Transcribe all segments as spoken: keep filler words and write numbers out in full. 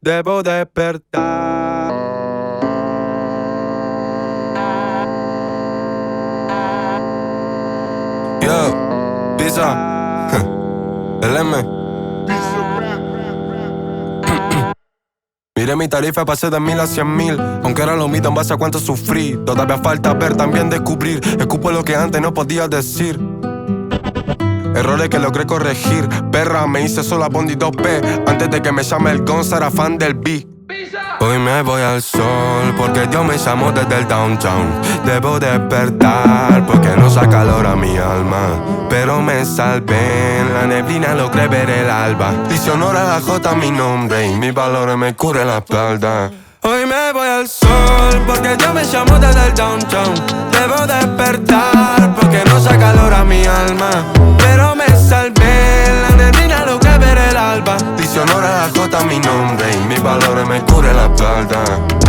debo despertar. Yo, Pizza, el M. Miré mi tarifa, pasé de mil a cien mil. Aunque era lo mismo en base a cuánto sufrí. Todavía falta ver, también descubrir. Escupo lo que antes no podía decir. Errores que logré corregir. Perra, me hice sola Bondi dos P. Antes de que me llame el Gonza, era fan del B. Hoy me voy al sol porque Dios me llamó desde el downtown. Debo despertar porque no saca calor a mi alma. Pero me salvé, en la neblina logré ver el alba. Dice honor a la J mi nombre y mis valores me cubre la espalda. Hoy me voy al sol porque Dios me llamó desde el downtown. Debo despertar porque no saca calor a mi alma. Pero me salvé, en la neblina logré ver el alba. Dice honor a la J mi nombre y mis valores me cubre la espalda.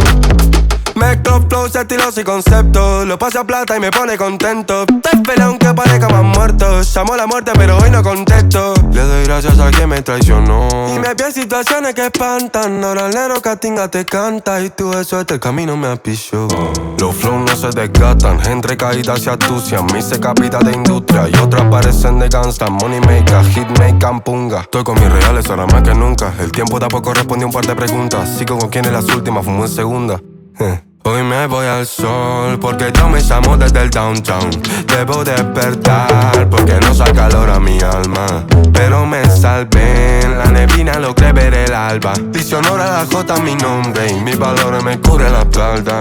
Mezclo flows, estilos y conceptos. Lo paso a plata y me pone contento. Te espera aunque parezca más muerto. Llamo a la muerte pero hoy no contesto. Le doy gracias a quien me traicionó. Y me vi en situaciones que espantan. Ahora el negro Catinga te canta. Y tú eso este camino me apichó. Los flows no se desgastan. Entre caídas se atucian. Mi se capita de industria y otras parecen de gangsta. Money maker, hit maker, punga. Estoy con mis reales ahora más que nunca. El tiempo tampoco respondió un par de preguntas. Sigo con quien es las últimas, fumo en segunda. Hoy me voy al sol porque Dios me llamó desde el downtown. Debo despertar porque no saca calor a mi alma. Pero me salvé, en la neblina logré ver el alba. Dice honor a la J mi nombre y mis valores me cubre la espalda.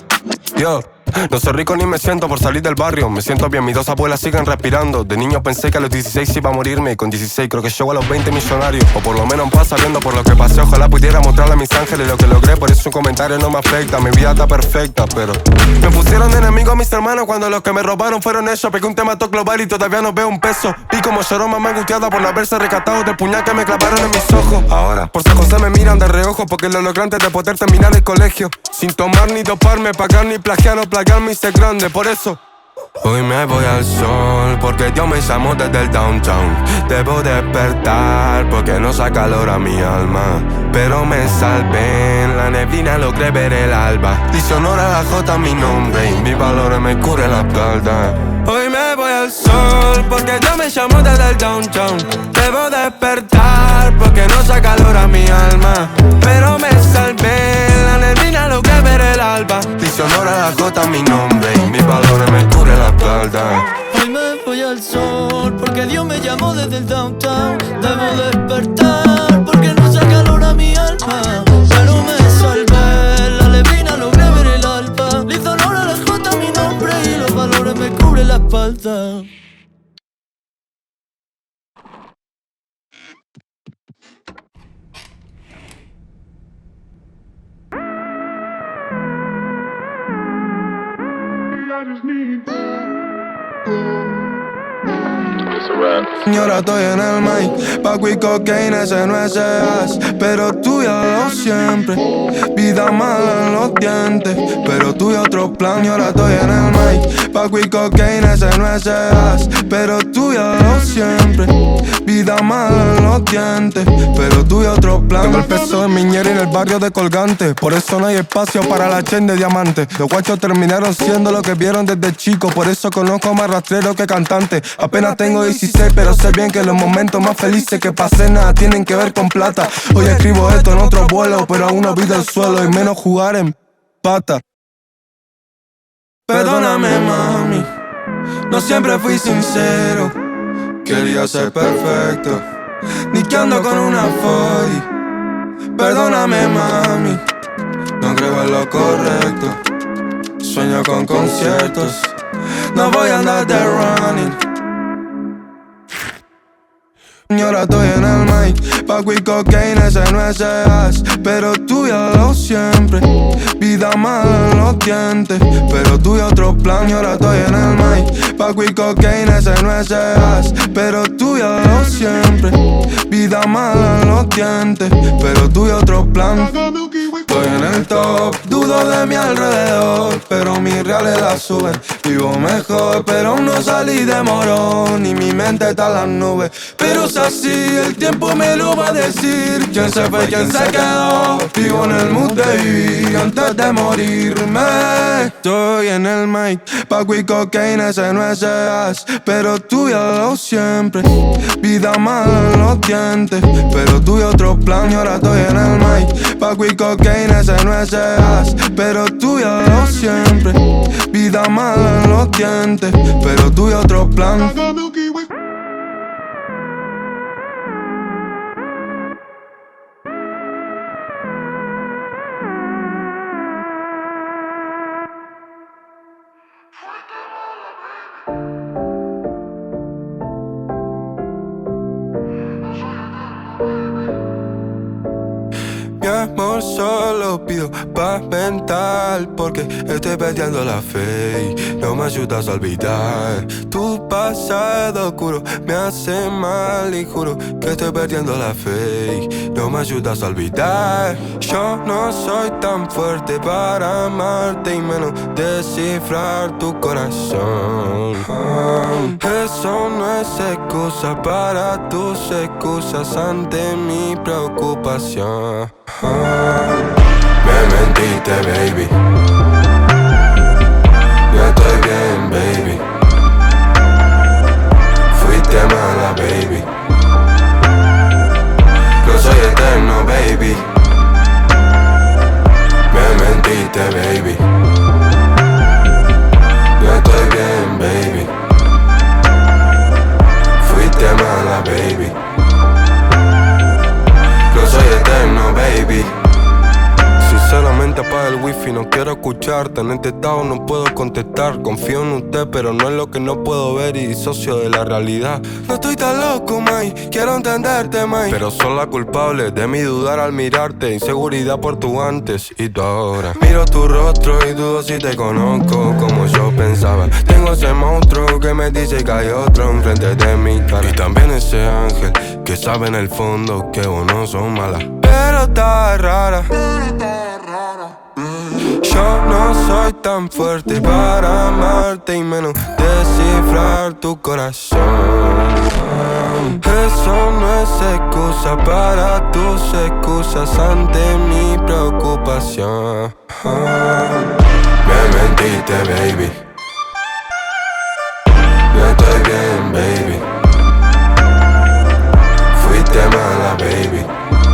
Yo no soy rico ni me siento por salir del barrio. Me siento bien, mis dos abuelas siguen respirando. De niño pensé que a los dieciséis iba a morirme. Y con dieciséis creo que llego a los veinte millonarios. O por lo menos en paz sabiendo por lo que pasé. Ojalá pudiera mostrarle a mis ángeles lo que logré. Por eso un comentario no me afecta, mi vida está perfecta. Pero me pusieron de enemigo a mis hermanos cuando los que me robaron fueron ellos. Pegué un tema todo global y todavía no veo un peso. Vi como lloró mamá angustiada por no haberse rescatado del puñal que me clavaron en mis ojos. Ahora por San José me miran de reojo porque lo logré antes de poder terminar el colegio. Sin tomar ni doparme, pagar ni plagiar o plagiar me hice grande, por eso hoy me voy al sol porque Dios me llamó desde el downtown. Debo despertar porque no saca calor a mi alma. Pero me salvé, en la neblina logré ver el alba. Dice honor a la J mi nombre y mis valores me cubre la espalda. Hoy me voy al sol porque Dios me llamó desde el downtown. Debo despertar porque no saca calor a mi alma. Pero me salvé, en la neblina logré ver el alba. Dice honor a la J mi nombre y mis valores me cubre la espalda. Hoy me voy al sol porque Dios me llamó desde el downtown. Debo despertar porque no saca calor a mi alma. Pero me salvé, la neblina logré ver el alba. Le hizo honor a la J mi nombre y los valores me cubren la espalda. Y ahora estoy en el mic, Paco y cocaína, ese no es as. Pero tú ya lo siempre, vida mala en los dientes. Pero tú y otro plan, y ahora estoy en el mic, Paco y cocaína, ese no es as. Pero tú ya lo siempre, vida mala en los dientes. Pero tú y otro plan. Tengo el peso de Miñera y en el barrio de Colgante. Por eso no hay espacio para la chain de diamante. Los guachos terminaron siendo lo que vieron desde chico. Por eso conozco más rastrero que cantante. Apenas tengo dieciséis, pero sé bien que los momentos más felices que pasé nada tienen que ver con plata. Hoy escribo esto en otro vuelo, pero aún no vi del suelo y menos jugar en pata. Perdóname mami, no siempre fui sincero. Quería ser perfecto, ni que ando con una forty. Perdóname mami, no creo en lo correcto. Sueño con conciertos, no voy a andar de running. Y ahora estoy en el mic, Paco y cocaína, ese no es as. Pero tú ya lo siempre, vida mala en los dientes. Pero tú y otro plan, y ahora estoy en el mic, Paco y cocaína, ese no es as. Pero tú ya lo siempre, vida mala en los dientes. Pero tú y otro plan. Estoy en el top, dudo de mi alrededor, pero mis reales las suben. Vivo mejor, pero aún no salí de morón y mi mente está en las nubes. Pero es así, el tiempo me lo va a decir. Quién se fue, quién se quedó. Vivo en el mood de vivir antes de morirme. Estoy en el mic, Paco y cocaína, ese no es as, pero tú ya lo siempre. Vida mala en los dientes, pero tú y otro plan y ahora estoy en el mic. Paco y cocaína, ese no es as, pero tú ya lo siempre. Vida mala en los dientes, pero tú y otro plan. Mi amor solo pido paz mental, porque estoy perdiendo la fe y no me ayudas a olvidar. Tu pasado oscuro me hace mal y juro que estoy perdiendo la fe y no me ayudas a olvidar. Yo no soy tan fuerte para amarte y menos descifrar tu corazón. Eso no es excusa para tus excusas ante mi preocupación. Me mentiste, baby. No estoy bien, baby. Fuiste mala, baby. No soy eterno, baby. Me mentiste, baby. No estoy bien, baby. Fuiste mala, baby. No soy eterno, baby. Sinceramente apaga el wifi, no quiero escucharte. En este estado no puedo contestar. Confío en usted, pero no es lo que no puedo ver y disocio de la realidad. No estoy tan loco, May, quiero entenderte, May, pero son la culpable de mi dudar al mirarte. Inseguridad por tu antes y tu ahora. Miro tu rostro y dudo si te conozco como yo pensaba. Tengo ese monstruo que me dice que hay otro enfrente de mi cara. Y también ese ángel que sabe en el fondo que vos no sos mala, pero está rara. Yo no soy tan fuerte para amarte y menos descifrar tu corazón. Eso no es excusa para tus excusas ante mi preocupación. Me mentiste, baby. No estoy bien, baby. Fuiste mala, baby.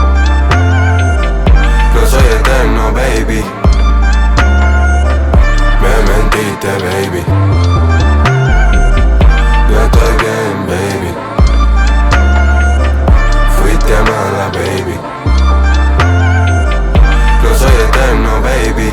No soy eterno, baby. Me mentiste, baby. No estoy bien, baby. Fuiste mala, baby. No soy eterno, baby.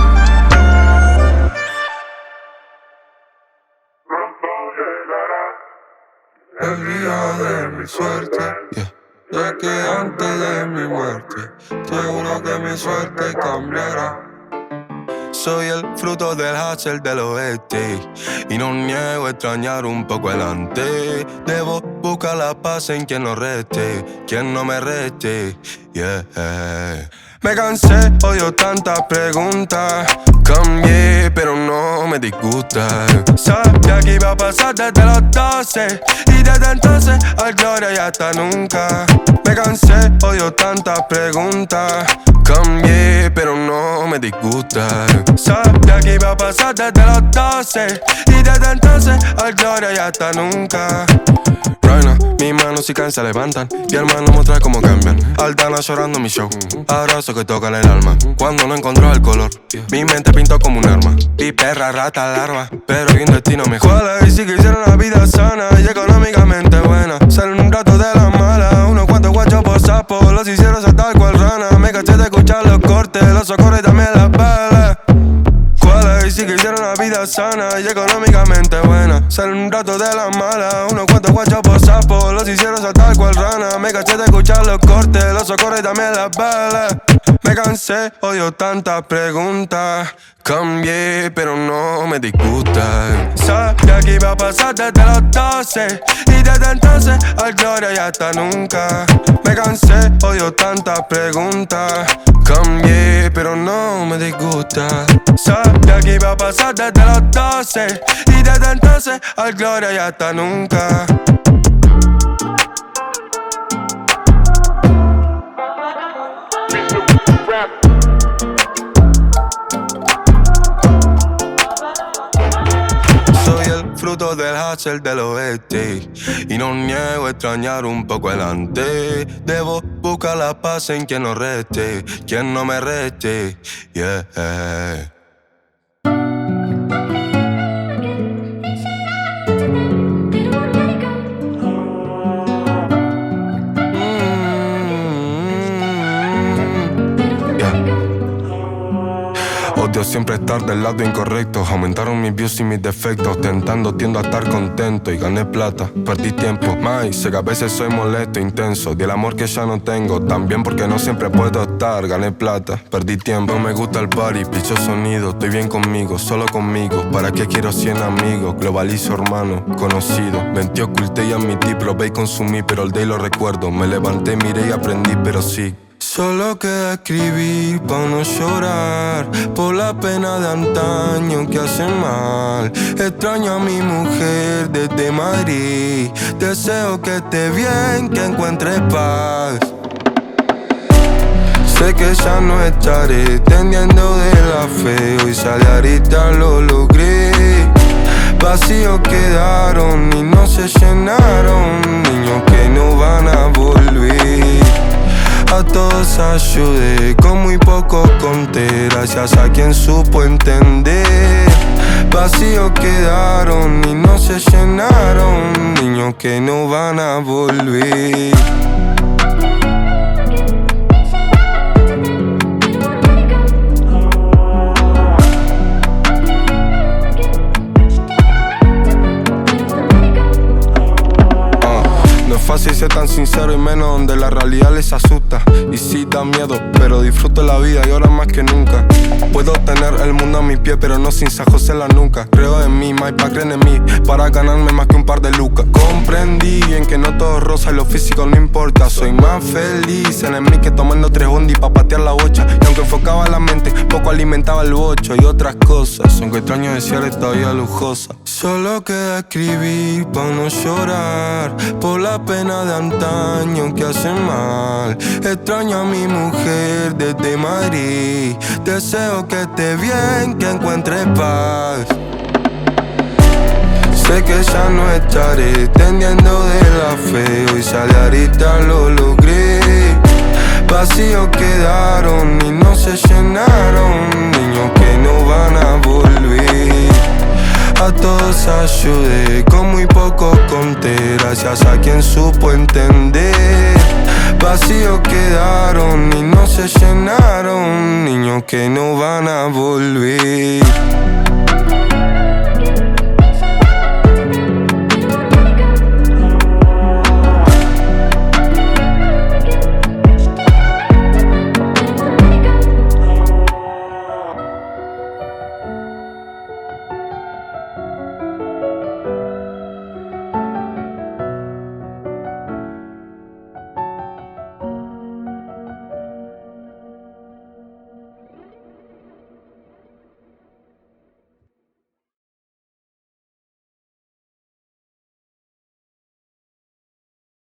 El día de mi suerte, yeah. Ya que antes de mi muerte, seguro que mi suerte cambiará. Soy el fruto del hustle del oeste y no niego extrañar un poco el antes. Debo buscar la paz en quien no reste, quien no me reste, yeah. Me cansé, odio tantas preguntas. Cambié, pero no me disgusta. Sabía que iba a pasar desde los doce y desde entonces al gloria y hasta nunca. Me cansé, odio tantas preguntas. Cambié, pero no me disgusta. Sabía que iba a pasar desde los doce y desde entonces al gloria y hasta nunca. Raina, mis manos y can se levantan. Mi hermano muestra cómo cambian. Aldana llorando mi show. Abrazo que tocan el alma cuando no encontró el color. Mi mente pintó como un arma. Y perra, rata, larva, pero hay un destino mejor. Y sí que hicieron la vida sana y económicamente buena. Salen un rato de la mala. Unos cuantos guachos por sapo los hicieron saltar cual rana. Me caché de escuchar los cortes, los socorros y también las balas. Y sí que hicieron la vida sana y económicamente buena. Salen un rato de la mala. Unos cuantos guachos por sapo los hicieron saltar cual rana. Me caché de escuchar los cortes, los socorros y también las balas. Me cansé, odio tantas preguntas. Cambié, pero no me disgusta. Sabía que iba a pasar desde los doce y desde entonces al gloria y hasta nunca. Me cansé, odio tantas preguntas. Cambié, pero no me disgusta. Sabía que iba a pasar desde los doce y desde entonces al gloria y hasta nunca. Rap fruto del hustle del oeste. Y no niego extrañar un poco el antes. Debo buscar la paz en quien no reste, quien no me reste. Yeah. Odio siempre estar del lado incorrecto. Aumentaron mis views y mis defectos. Tentando tiendo a estar contento y gané plata, perdí tiempo. Más, sé que a veces soy molesto, intenso. Di el amor que ya no tengo, también porque no siempre puedo estar. Gané plata, perdí tiempo. No me gusta el party, picho sonido. Estoy bien conmigo, solo conmigo. ¿Para qué quiero cien amigos? Globalizo hermano, conocido. Mentí, oculté y admití, probé y consumí, pero el day lo recuerdo. Me levanté, miré y aprendí, pero sí. Solo queda escribir pa' no llorar por la pena de antaño que hace mal. Extraño a mi mujer desde Madrid. Deseo que esté bien, que encuentres paz. Sé que ya no estaré tendiendo de la fe. Hoy salí ahorita, lo logré. Vacíos quedaron y no se llenaron. Niños que no van a volver. A todos ayudé, con muy poco conté. Gracias a quien supo entender. Vacíos quedaron y no se llenaron. Niños que no van a volver. Fácil ser tan sincero y menos donde la realidad les asusta. Y sí da miedo, pero disfruto la vida y ahora más que nunca. Puedo tener el mundo a mis pies, pero no sin San José en la nuca. Creo en mí, my pa' creen en mí, para ganarme más que un par de lucas. Comprendí en que no todo es rosa y lo físico no importa. Soy más feliz en el mí que tomando tres bondi pa' patear la bocha. Y aunque enfocaba la mente, poco alimentaba el bocho y otras cosas. Aunque extraño desear esta vida lujosa. Solo queda escribir pa' no llorar por la pena de antaño que hace mal. Extraño a mi mujer desde Madrid. Deseo que esté bien, que encuentre paz. Sé que ya no estaré tendiendo de la fe. Hoy salí ahorita, lo logré. Vacíos quedaron y no se llenaron. Niños que no van a volver. A todos ayudé, con muy poco conté. Gracias a quien supo entender. Vacíos quedaron y no se llenaron. Niños que no van a volver.